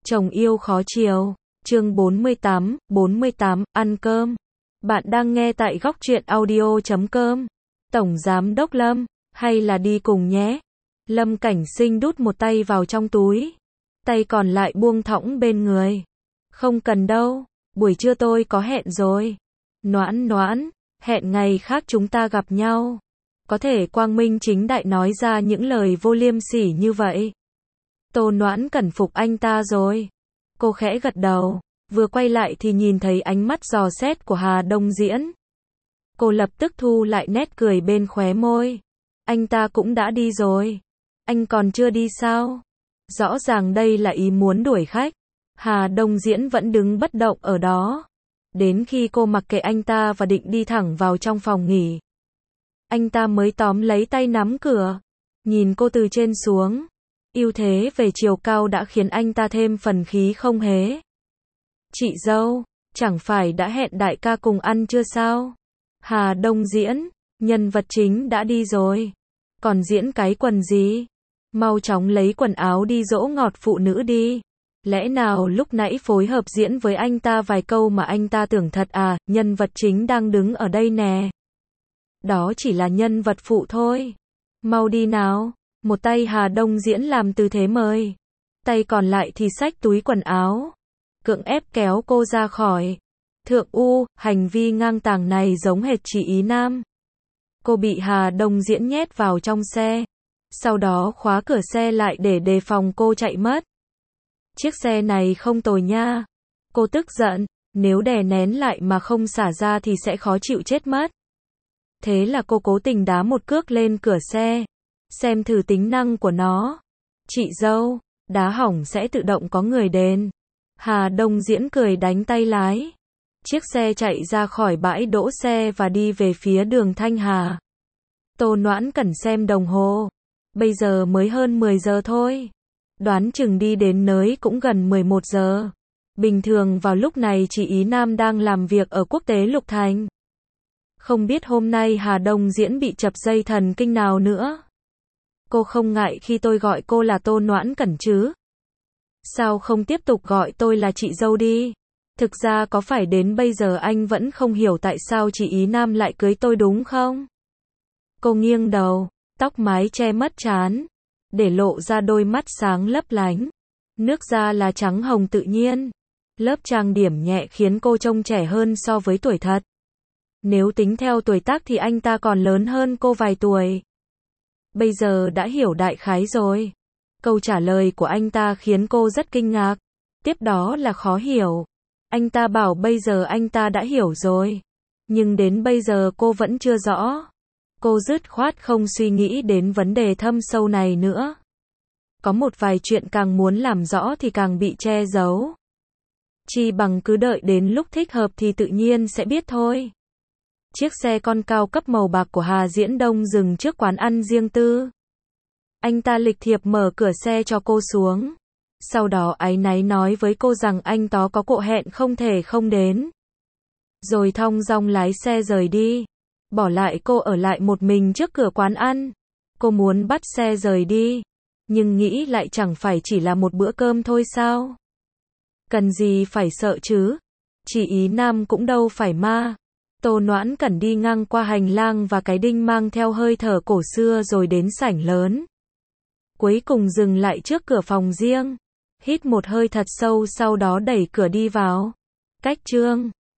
Chồng yêu khó chiều. Chương 48, ăn cơm. Bạn đang nghe tại góc truyện audio.com. Tổng Giám đốc Lâm, hay là đi cùng nhé. Lâm Cảnh Sinh đút một tay vào trong túi, tay còn lại buông thõng bên người. Không cần đâu, buổi trưa tôi có hẹn rồi. Noãn noãn, hẹn ngày khác chúng ta gặp nhau. Có thể quang minh chính đại nói ra những lời vô liêm sỉ như vậy. Tô Noãn cẩn phục anh ta rồi. Cô khẽ gật đầu, vừa quay lại thì nhìn thấy ánh mắt dò xét của Hà Đông Diễn. Cô lập tức thu lại nét cười bên khóe môi. Anh ta cũng đã đi rồi. Anh còn chưa đi sao? Rõ ràng đây là ý muốn đuổi khách. Hà Đông Diễn vẫn đứng bất động ở đó. Đến khi cô mặc kệ anh ta và định đi thẳng vào trong phòng nghỉ, anh ta mới tóm lấy tay nắm cửa. Nhìn cô từ trên xuống. Ưu thế về chiều cao đã khiến anh ta thêm phần khí không hế. Chị dâu, chẳng phải đã hẹn đại ca cùng ăn chưa sao? Hà Đông Diễn, nhân vật chính đã đi rồi. Còn diễn cái quần gì? Mau chóng lấy quần áo đi dỗ ngọt phụ nữ đi. Lẽ nào lúc nãy phối hợp diễn với anh ta vài câu mà anh ta tưởng thật à, nhân vật chính đang đứng ở đây nè. Đó chỉ là nhân vật phụ thôi. Mau đi nào. Một tay Hà Đông Diễn làm tư thế mời. Tay còn lại thì xách túi quần áo. Cưỡng ép kéo cô ra khỏi. Thượng U, hành vi ngang tàng này giống hệt chị Ý Nam. Cô bị Hà Đông Diễn nhét vào trong xe. Sau đó khóa cửa xe lại để đề phòng cô chạy mất. Chiếc xe này không tồi nha. Cô tức giận, nếu đè nén lại mà không xả ra thì sẽ khó chịu chết mất. Thế là cô cố tình đá một cước lên cửa xe. Xem thử tính năng của nó. Chị dâu, đá hỏng sẽ tự động có người đền. Hà Đông Diễn cười đánh tay lái. Chiếc xe chạy ra khỏi bãi đỗ xe và đi về phía đường Thanh Hà. Tô Noãn Cẩn xem đồng hồ. Bây giờ mới hơn 10 giờ thôi. Đoán chừng đi đến nơi cũng gần 11 giờ. Bình thường vào lúc này chị Ý Nam đang làm việc ở Quốc tế Lục Thành. Không biết hôm nay Hà Đông Diễn bị chập dây thần kinh nào nữa. Cô không ngại khi tôi gọi cô là Tô Noãn Cẩn chứ? Sao không tiếp tục gọi tôi là chị dâu đi? Thực ra có phải đến bây giờ anh vẫn không hiểu tại sao chị Ý Nam lại cưới tôi đúng không? Cô nghiêng đầu, tóc mái che mất trán, để lộ ra đôi mắt sáng lấp lánh. Nước da là trắng hồng tự nhiên. Lớp trang điểm nhẹ khiến cô trông trẻ hơn so với tuổi thật. Nếu tính theo tuổi tác thì anh ta còn lớn hơn cô vài tuổi. Bây giờ đã hiểu đại khái rồi. Câu trả lời của anh ta khiến cô rất kinh ngạc. Tiếp đó là khó hiểu. Anh ta bảo bây giờ anh ta đã hiểu rồi. Nhưng đến bây giờ cô vẫn chưa rõ. Cô dứt khoát không suy nghĩ đến vấn đề thâm sâu này nữa. Có một vài chuyện càng muốn làm rõ thì càng bị che giấu. Chi bằng cứ đợi đến lúc thích hợp thì tự nhiên sẽ biết thôi. Chiếc xe con cao cấp màu bạc của Hà Diễn Đông dừng trước quán ăn riêng tư. Anh ta lịch thiệp mở cửa xe cho cô xuống. Sau đó áy náy nói với cô rằng anh tó có cuộc hẹn không thể không đến. Rồi thong dong lái xe rời đi. Bỏ lại cô ở lại một mình trước cửa quán ăn. Cô muốn bắt xe rời đi. Nhưng nghĩ lại chẳng phải chỉ là một bữa cơm thôi sao? Cần gì phải sợ chứ? Chị Ý Nam cũng đâu phải ma. Tô Noãn Cẩn đi ngang qua hành lang và cái đinh mang theo hơi thở cổ xưa rồi đến sảnh lớn. Cuối cùng dừng lại trước cửa phòng riêng. Hít một hơi thật sâu sau đó đẩy cửa đi vào. Cách Trương